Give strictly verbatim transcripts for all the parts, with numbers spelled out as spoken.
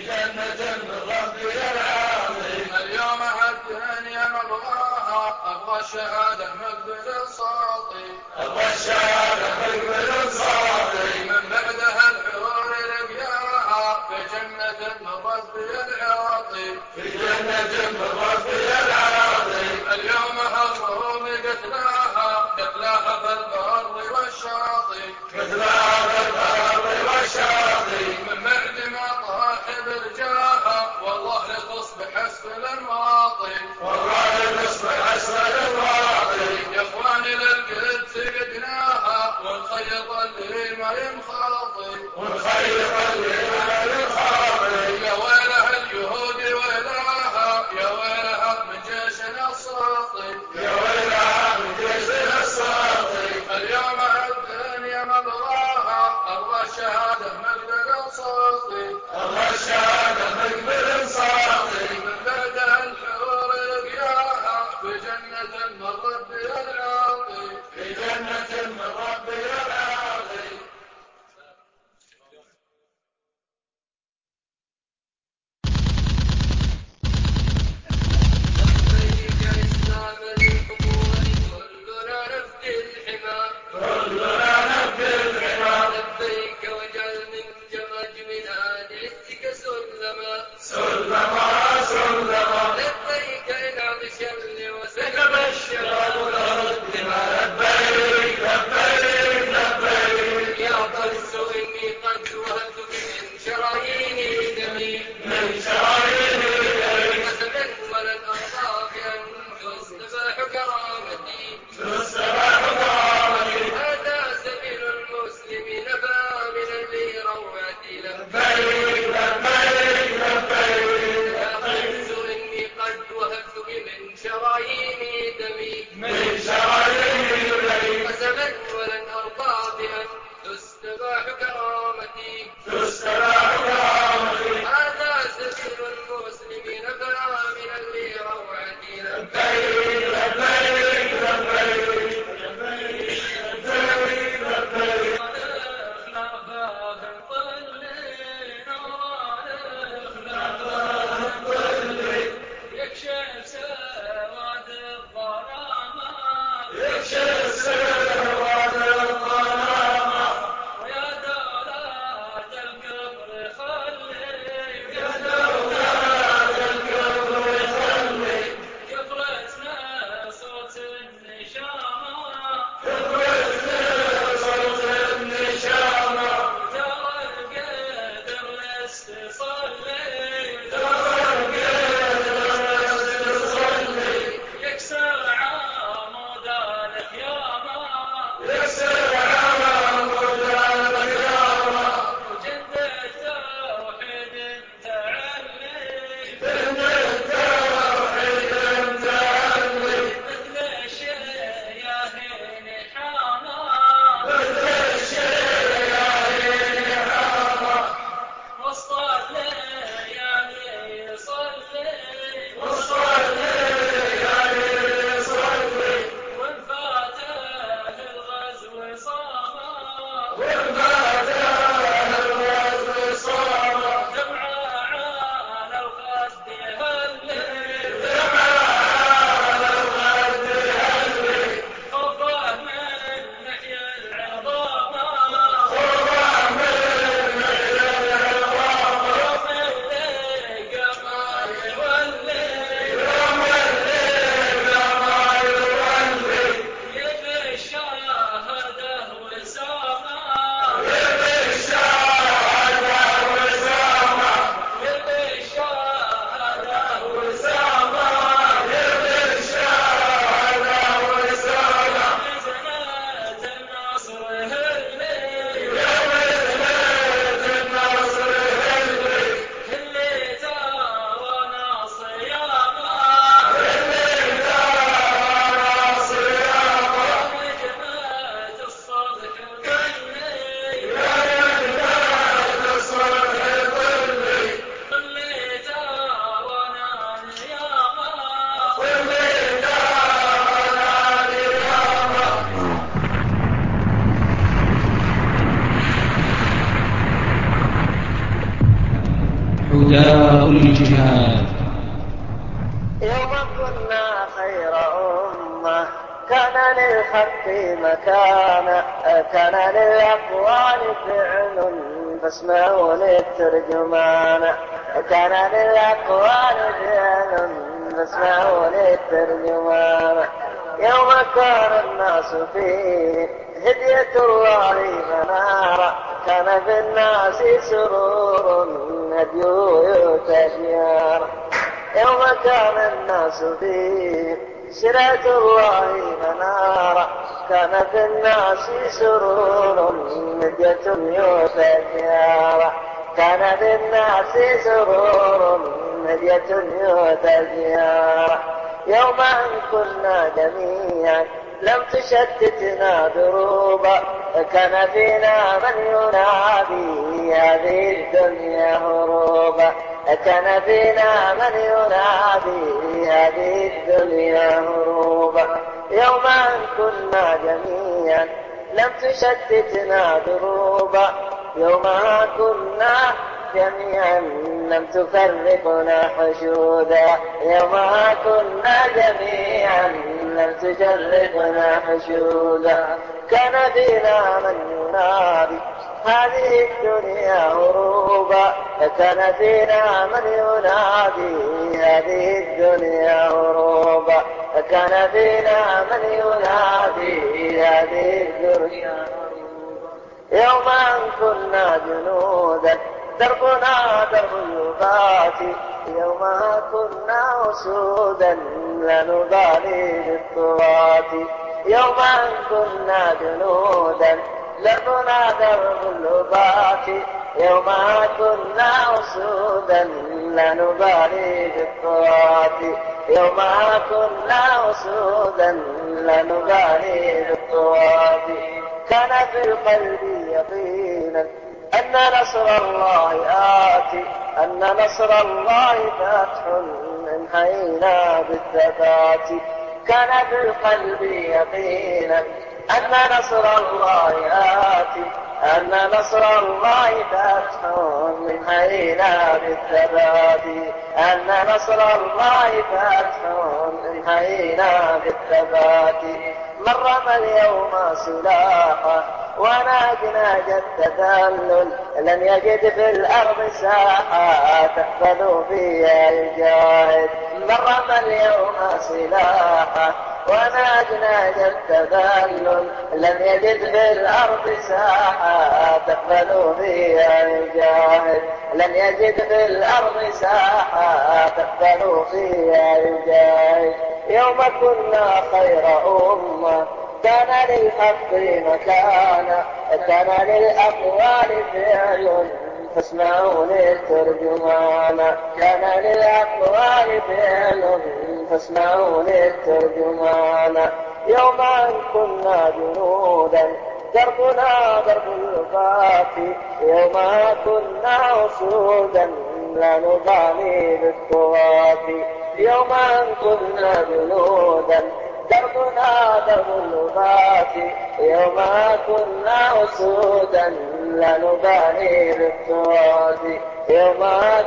جنة من ربي العظيم. اليوم الدنيا مبغاها أبغى الشهادة مقبل صاطي، أبغى الشهادة مقبل صاطي، من بعدها الحور لقياها في جنة من ربي العظيم، في جنة من ربي العظيم. اليوم الروم قتلاها قتلاها في البر والشاطئ، قتلاها في البر والشاطئ، من بعد ما طاح برجاها والله لتصبح اسفل الواطي، والله لتصبح اسفل الواطي. يا اخواني للقدس قدناها ونخيط اللي ما ينخاطي، ونخيط اللي ما ينخاطي. يا ويلها اليهود ويلها يا ويلها من جيش الاساطي، يا ويلها من جيش الاساطي. اليوم الدنيا مبغاها دار الجهاد. يوم كنا خير أمة كان للحق مكان، كان للأقوال فعل فاسمعوا للترجمان، كان للأقوال فعل فاسمعوا للترجمان. يوم كان الناس فيه هدية الله منارا، كان في الناس سرور هديو يتجيار. يوم كان الناس فيه سرعة الله منارا، كان في الناس سرور هدية يتجيار، كان في الناس سرور هدية يتجيار. يوم أن كنا جميعا لم تشتتنا دروبا، كان فينا من ينادي هذه الدنيا هروبا، كان فينا من ينادي هذه الدنيا هروبا. يوم أن كنا جميعا لم تشتتنا دروبا، يوم كنا جميعا لم تفرقنا حشودا، يوم كنا جميعا لم تفرقنا حشودا. كان فينا من ينادي هذه الدنيا هروبا، كان فينا من ينادي هذه الدنيا هروبا، كان فينا من ينادي هذه الدنيا هروبا. يوم أن كنا جنودا دربنا درب اليبات، يوم كنا أسودا لا نبالي بالطغاة، يوم أن كنا جنودا دربنا درب اليبات، يوم كنا أسودا لا نبالي بالطغاة، يوم كنا أسودا لا نبالي بالطغاة. كان في القلب يقينا أن نصر الله آتي، أن نصر الله فاتح من حينا بالثبات. كان في القلب يقينا أن نصر الله آتي، أن نصر الله فاتح من حينا بالثبات، أن نصر الله فاتح من حينا بالثبات. من رمى اليوم سلاحا وناجنا جد تذلل، لن يجد في الأرض ساحة تحفظ فيها الجاهد. من رمى اليوم سلاحا وناجنا جد تذلل، لن يجد في الأرض ساحة تحفظ فيها الجاهد، لن يجد في الأرض ساحة تحفظ فيها الجاهد. يوم كنا خير أمة كان للحق مكانا، كان للأقوال فعل فاسمعوا للترجمان، كان للأقوال فعل فاسمعوا للترجمان. يوم أن كنا جنودا دربنا درب الوفاة، يوم كنا أسودا لا نبالي بالطغاة، يوم أن كنا جنودا دربنا درب الوفاة، يوم كنا أسودا لا نبالي بالطغاة، يوم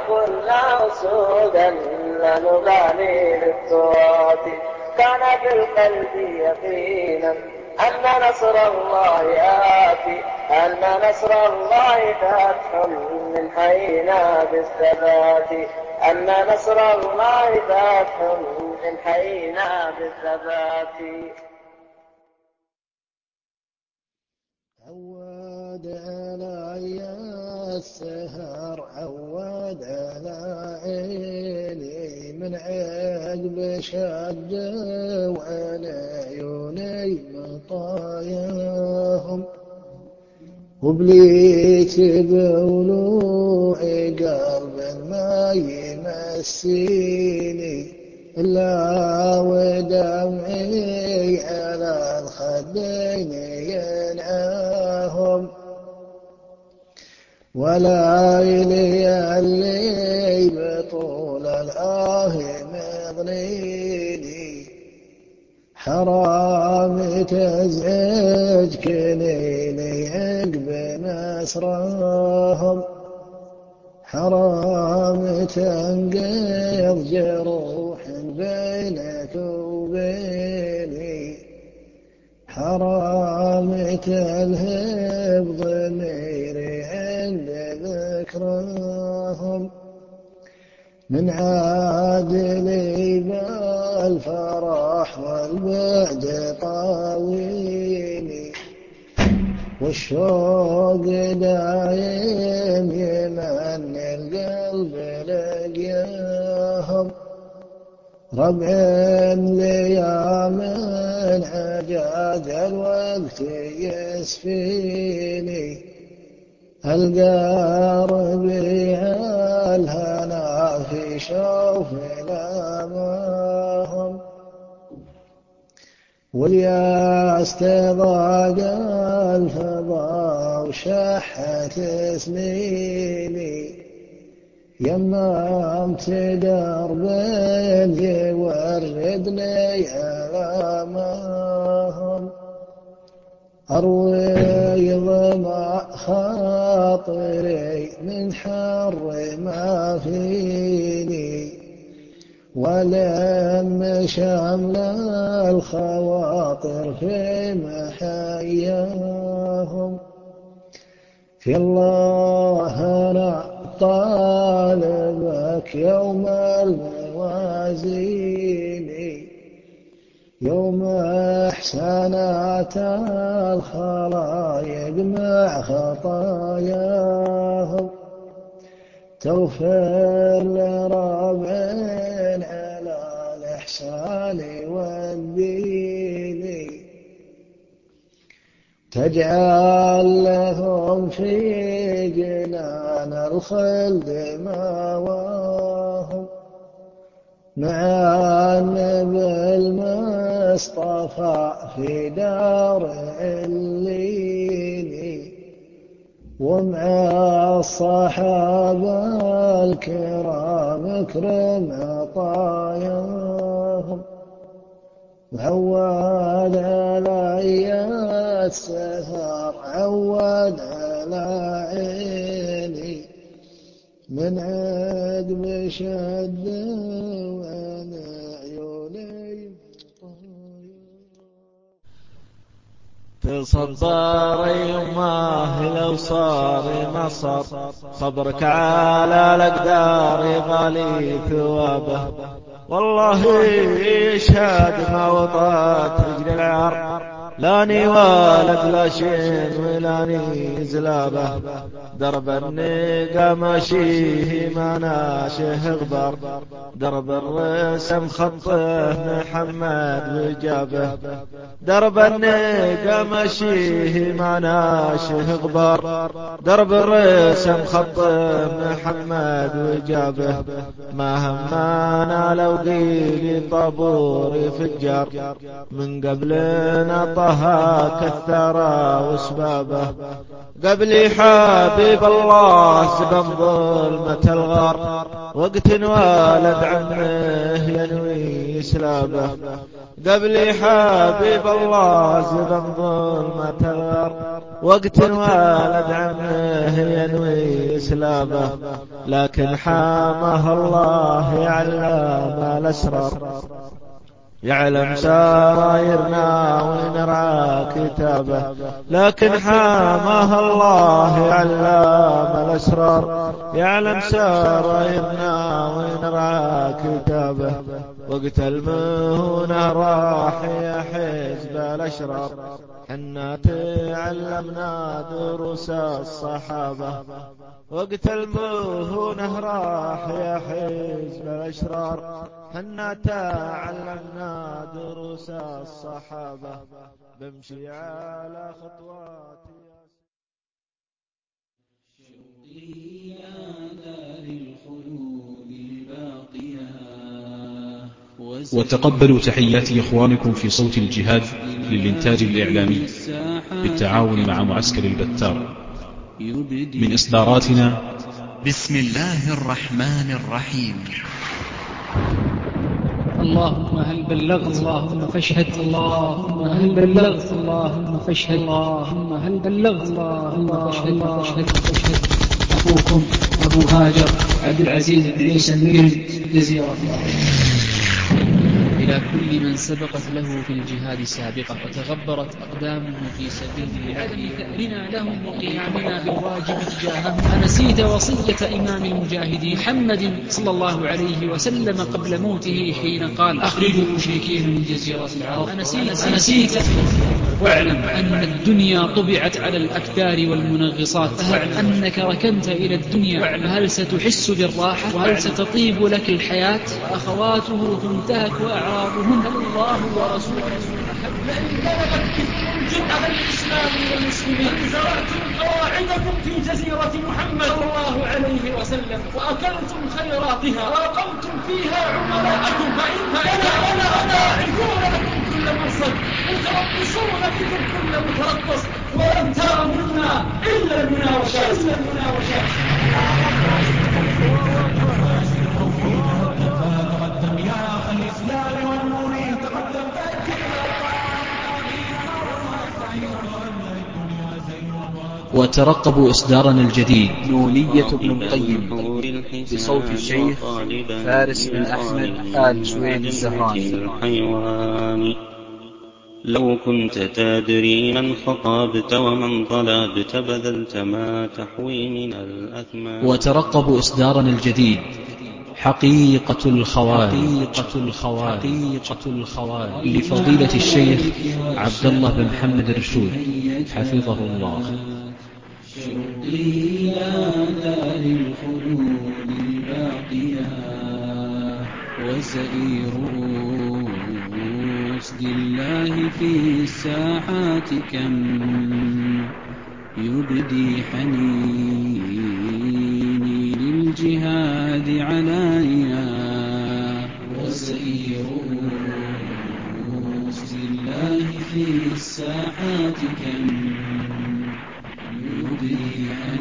كنا أسودا لا نبالي بالطغاة. كان في القلب يقينا أن نصر الله آتي، أن نصر الله فاتح من حينا بالثبات، أن نصر الله فاتح من حينا بالثبات. عود علي السهر عود على عيني من عقب شد وعلى عيوني مطاياهم، وبليت بولوعي قلب ما يمسيني إلا ودمعي على الخدين ينعاهم، ولا إلي اللي بطول الآه مغنيني، حرام تزعج كنيني عقب مسراهم، حرام تنقض جروح بينك وبيني، حرام تلهب ضميري عند ذكرهم، من عادلي بالفرح والبعد طاويني، والشوق دايم يمني القلب لقياهم، ربع ليام عجاج الوقت يسفيني، ألقى ربيع الهنا في شوف لامهم، والياس تضاق الفضا وشحت سنيني، يممت درب يورد لي آلامهم، أروي ظما خاطري من حر ما فيني، ولم شمل الخواطر في محياهم، في الله أنا طالبك يوم الموازين، يوم إحسانات الخلايق مع خطاياهم، توفر لربع على الإحسان والدين، تجعل لهم في جنان الخلد مأواهم، مع النبي المصطفى في دار عليين، ومع الصحابة الكرام اكرم عطاياهم، عود علي السهر عود على عيني، من عقب شد وانا عيوني تصبر يماه لو صار مصر، صبرك على الأقدار غالي ثوابه، والله يشهد ما وطأت رجل العار، لاني والد لا شين ولاني زلابه، درب النقا ماشيه ما ناشه غبار، درب الرسم خطه محمد وجابه، درب النقا ماشيه ما ناشه غبار، درب الرسم خطه محمد وجابه، ما همانا لو قيل طابوري فجار، من قبلنا طه كثر وسبابه، قبلي حبيب الله سبن ظلمة الغار، وقت والد عمه ينوي سلابه، قبلي حبيب الله سبن ظلمة الغار، وقت والد عمه ينوي سلابه، لكن حامه الله يعلم الأسرار، يعلم سرايرنا ونرعى كتابه، لكن حاماه الله يعلم الأسرار، يعلم سرايرنا ونرعى كتابه، وقت المهنة راح يا حزب الأشرار، حنا تعلمنا دروس الصحابة، وقت المهنة راح يا حزب الأشرار، حنا تعلمنا دروس الصحابة، بمشي على خطواتي شوقي يا دار الخلود الباقية. وتقبلوا تحيات إخوانكم في صوت الجهاد للإنتاج الإعلامي بالتعاون مع معسكر البتار، من إصداراتنا بسم الله الرحمن الرحيم. اللهم هل بلغت اللهم فاشهد اللهم هل بلغت اللهم فاشهد اللهم هل بلغت اللهم فاشهد فاشهد فاشهد أخوكم أبو أخو هاجر عبد العزيز بن عيسى المقري جزيرة الأرض. إلى كل من سبقت له في الجهاد سابقة وتغبرت أقدامه في سبيل الله بعدم ثأرنا لهم وقيامنا بالواجب تجاههم، أنسيت وصية إمام المجاهدين محمد صلى الله عليه وسلم قبل موته حين قال أخرجوا المشركين من جزيرة العرب؟ أنسيت, أنسيت واعلم أن الدنيا طبعت على الأكدار والمنغصات، فهل أنك ركنت إلى الدنيا فهل ستحس بالراحة وهل ستطيب لك الحياة؟ وأخواته تنتهك وأعراضهن الله ورسوله أحب. لئن بلغت بكم الجرأة الإسلام والمسلمين زرعتم قواعدكم في جزيرة محمد صلى الله عليه وسلم وأكلتم خيراتها وأقمتم فيها عملاءكم، فإننا لنا داعبون لكم كل مرصد متربصون بكم كل متربص، ولن ترى منا إلا المناوشات. تقدم يا أخ الإسلام والنور تقدم وترقبوا إصدارنا الجديد نونية ابن القيم بصوت الشيخ فارس بن أحمد آل سويد الزهراني. لو كنت تدري من خطبت ومن طلبت بذلت ما تحوي من الأثمان. وترقبوا إصدارنا الجديد حقيقة الخوارج حقيقة الخوارج لفضيلة الشيخ عبد الله بن محمد الرشود حفظه الله. شوقي إلى دار الخلود الباقية وزئير أسد الله في الساحات كم يبدي حنيني للجهاد علانيا. وزئير أسد الله في الساحات كم يبدي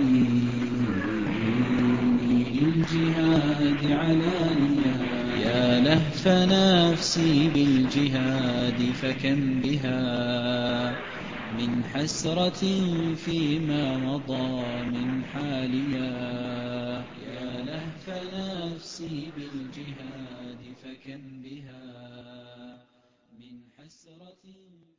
حنيني للجهاد علانيا. يا لهف نفسي بالجهاد فكم بها من حسرة فيما مضى من حاليا. يا لهف نفسي بالجهاد فكم بها من حسرة